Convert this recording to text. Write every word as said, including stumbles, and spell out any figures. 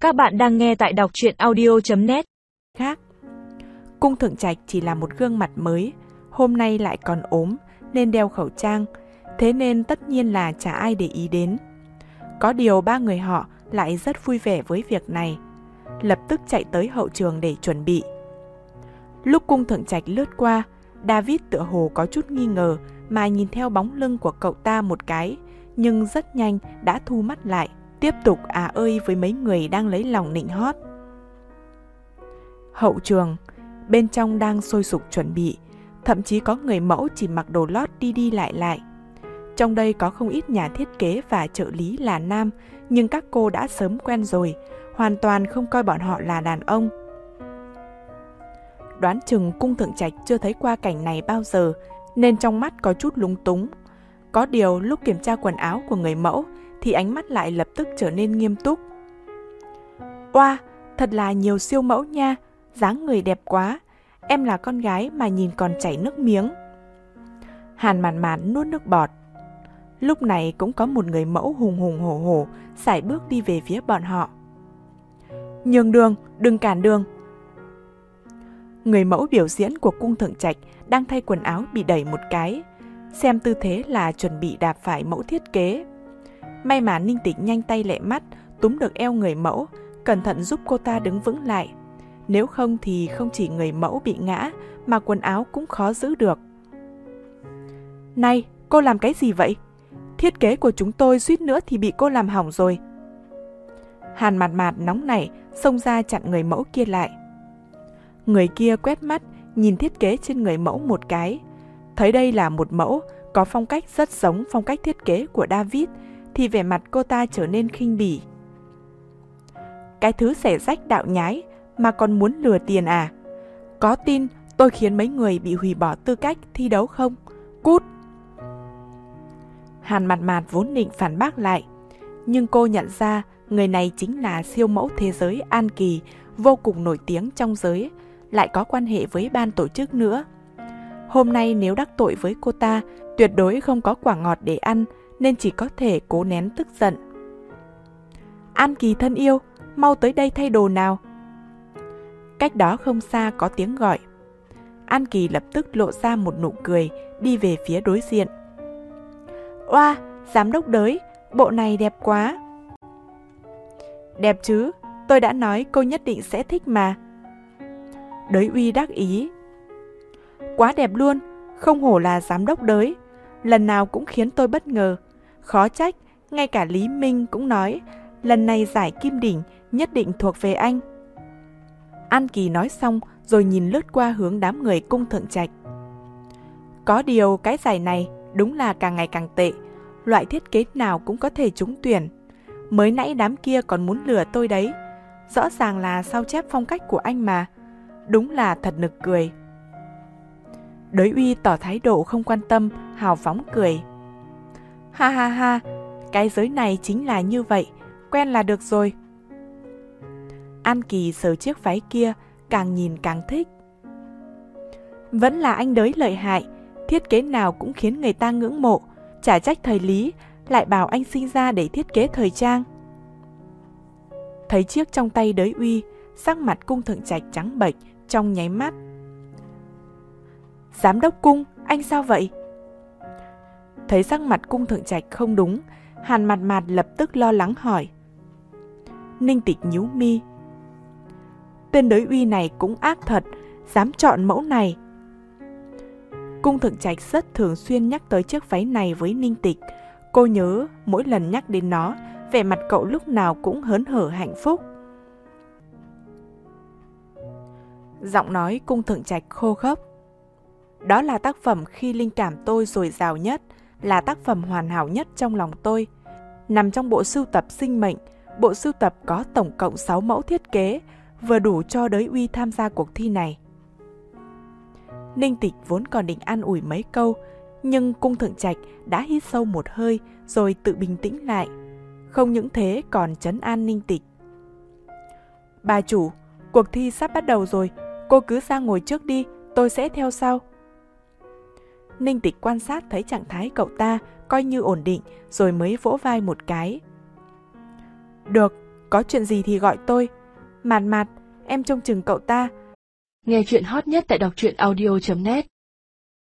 Các bạn đang nghe tại đọc truyện audio chấm net. Khác, Cung Thượng Trạch chỉ là một gương mặt mới, hôm nay lại còn ốm nên đeo khẩu trang, thế nên tất nhiên là chả ai để ý đến. Có điều ba người họ lại rất vui vẻ với việc này, lập tức chạy tới hậu trường để chuẩn bị. Lúc Cung Thượng Trạch lướt qua, David tựa hồ có chút nghi ngờ mà nhìn theo bóng lưng của cậu ta một cái, nhưng rất nhanh đã thu mắt lại, tiếp tục à ơi với mấy người đang lấy lòng nịnh hót. Hậu trường, bên trong đang sôi sục chuẩn bị, thậm chí có người mẫu chỉ mặc đồ lót đi đi lại lại. Trong đây có không ít nhà thiết kế và trợ lý là nam, nhưng các cô đã sớm quen rồi, hoàn toàn không coi bọn họ là đàn ông. Đoán chừng Cung Thượng Trạch chưa thấy qua cảnh này bao giờ, nên trong mắt có chút lúng túng. Có điều lúc kiểm tra quần áo của người mẫu thì ánh mắt lại lập tức trở nên nghiêm túc. Oa, thật là nhiều siêu mẫu nha, dáng người đẹp quá, em là con gái mà nhìn còn chảy nước miếng. Hàn Mạn Mạn nuốt nước bọt. Lúc này cũng có một người mẫu hùng hùng hổ hổ sải bước đi về phía bọn họ. Nhường đường, đừng cản đường. Người mẫu biểu diễn của Cung Thượng Trạch đang thay quần áo bị đẩy một cái, xem tư thế là chuẩn bị đạp phải mẫu thiết kế. May mà Ninh Tịch nhanh tay lẹ mắt túm được eo người mẫu, cẩn thận giúp cô ta đứng vững lại. Nếu không thì không chỉ người mẫu bị ngã mà quần áo cũng khó giữ được. Này, cô làm cái gì vậy? Thiết kế của chúng tôi suýt nữa thì bị cô làm hỏng rồi. Hàn Mạt Mạt nóng nảy xông ra chặn người mẫu kia lại. Người kia quét mắt nhìn thiết kế trên người mẫu một cái, thấy đây là một mẫu có phong cách rất giống phong cách thiết kế của David thì vẻ mặt cô ta trở nên khinh bỉ. Cái thứ xẻ rách đạo nhái mà còn muốn lừa tiền à? Có tin tôi khiến mấy người bị hủy bỏ tư cách thi đấu không? Cút! Hàn Mạt Mạt vốn định phản bác lại, nhưng cô nhận ra người này chính là siêu mẫu thế giới An Kỳ, vô cùng nổi tiếng trong giới, lại có quan hệ với ban tổ chức nữa. Hôm nay nếu đắc tội với cô ta, tuyệt đối không có quả ngọt để ăn, nên chỉ có thể cố nén tức giận. An Kỳ thân yêu, mau tới đây thay đồ nào. Cách đó không xa có tiếng gọi. An Kỳ lập tức lộ ra một nụ cười, đi về phía đối diện. Oa, giám đốc Đới, bộ này đẹp quá. Đẹp chứ, tôi đã nói cô nhất định sẽ thích mà. Đới Uy đắc ý. Quá đẹp luôn, không hổ là giám đốc Đới, lần nào cũng khiến tôi bất ngờ. Khó trách, ngay cả Lý Minh cũng nói, lần này giải Kim Đỉnh nhất định thuộc về anh. An Kỳ nói xong rồi nhìn lướt qua hướng đám người Cung Thượng Trạch. Có điều cái giải này đúng là càng ngày càng tệ, loại thiết kế nào cũng có thể trúng tuyển. Mới nãy đám kia còn muốn lừa tôi đấy, rõ ràng là sao chép phong cách của anh mà, đúng là thật nực cười. Đới Uy tỏ thái độ không quan tâm, hào phóng cười. Ha ha ha, cái giới này chính là như vậy, quen là được rồi. An Kỳ sờ chiếc váy kia, càng nhìn càng thích. Vẫn là anh Đới lợi hại, thiết kế nào cũng khiến người ta ngưỡng mộ, chả trách thầy Lý lại bảo anh sinh ra để thiết kế thời trang. Thấy chiếc trong tay Đới Uy, sắc mặt Cung Thượng Trạch trắng bệch trong nháy mắt. Giám đốc Cung, anh sao vậy? Thấy sắc mặt Cung Thượng Trạch không đúng, Hàn Mạt Mạt lập tức lo lắng hỏi. Ninh Tịch nhíu mi. Tên Đới Uy này cũng ác thật, dám chọn mẫu này. Cung Thượng Trạch rất thường xuyên nhắc tới chiếc váy này với Ninh Tịch. Cô nhớ mỗi lần nhắc đến nó, vẻ mặt cậu lúc nào cũng hớn hở hạnh phúc. Giọng nói Cung Thượng Trạch khô khốc. Đó là tác phẩm khi linh cảm tôi dồi dào nhất, là tác phẩm hoàn hảo nhất trong lòng tôi. Nằm trong bộ sưu tập sinh mệnh, bộ sưu tập có tổng cộng sáu mẫu thiết kế, vừa đủ cho Đới Uy tham gia cuộc thi này. Ninh Tịch vốn còn định an ủi mấy câu, nhưng Cung Thượng Trạch đã hít sâu một hơi rồi tự bình tĩnh lại. Không những thế còn trấn an Ninh Tịch. Bà chủ, cuộc thi sắp bắt đầu rồi, cô cứ ra ngồi trước đi, tôi sẽ theo sau. Ninh Tịch quan sát thấy trạng thái cậu ta coi như ổn định rồi mới vỗ vai một cái. Được, có chuyện gì thì gọi tôi. Mạt Mạt, em trông chừng cậu ta. Nghe chuyện hot nhất tại đọc truyện audio chấm net.